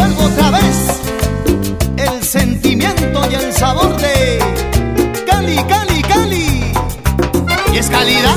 vuelvo otra vez. El sentimiento y el sabor de Cali, Cali, Cali. Y es calidad.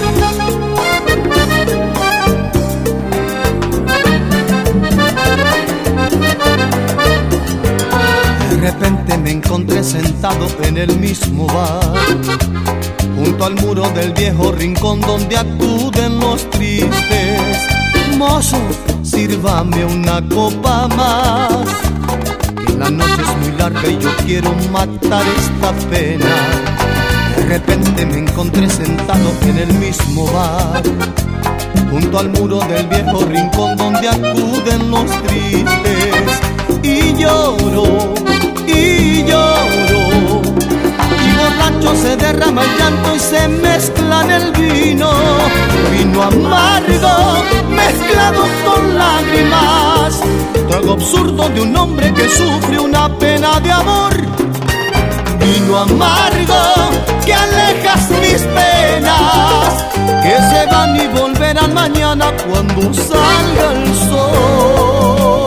De repente me encontré sentado en el mismo bar, junto al muro del viejo rincón donde acuden los tristes. Mozo, sírvame una copa más, que la noche es muy larga y yo quiero matar esta pena. De repente me encontré sentado en el mismo bar, junto al muro del viejo rincón donde acuden los tristes. Y lloro, y lloro, y borracho se derrama el llanto y se mezcla en el vino. Vino amargo mezclado con lágrimas, trago absurdo de un hombre que sufre una pena de amor. Vino amargo que alejas mis penas, que se van y volverán mañana cuando salga el sol.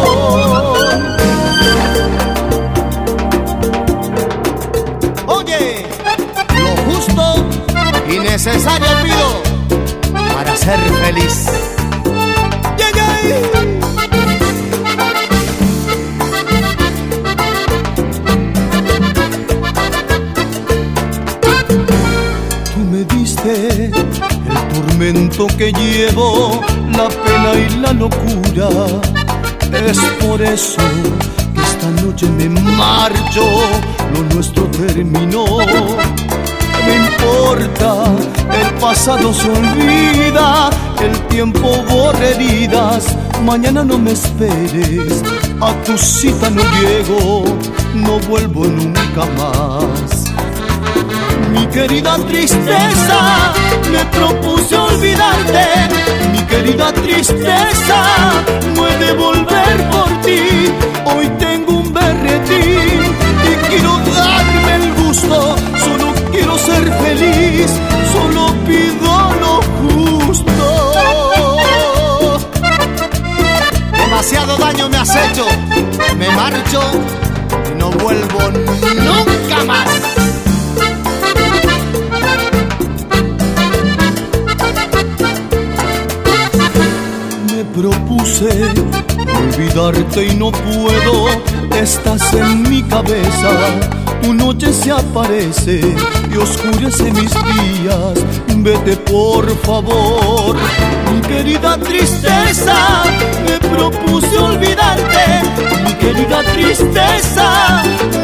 Oye, lo justo y necesario pido para ser feliz. Yeah, yeah. El tormento que llevo, la pena y la locura. Es por eso que esta noche me marcho, lo nuestro terminó. No importa, el pasado se olvida, el tiempo borra heridas. Mañana no me esperes, a tu cita no llego, no vuelvo nunca más. Mi querida tristeza, me propuse olvidarte. Mi querida tristeza, no he de volver por ti. Hoy tengo un berretín y quiero darme el gusto. Solo quiero ser feliz, solo pido lo justo. Demasiado daño me has hecho, me marcho y no vuelvo nunca más. Propuse olvidarte y no puedo, estás en mi cabeza. Tu noche se aparece y oscurece mis días. Vete por favor, mi querida tristeza. Me propuse olvidarte, mi querida tristeza.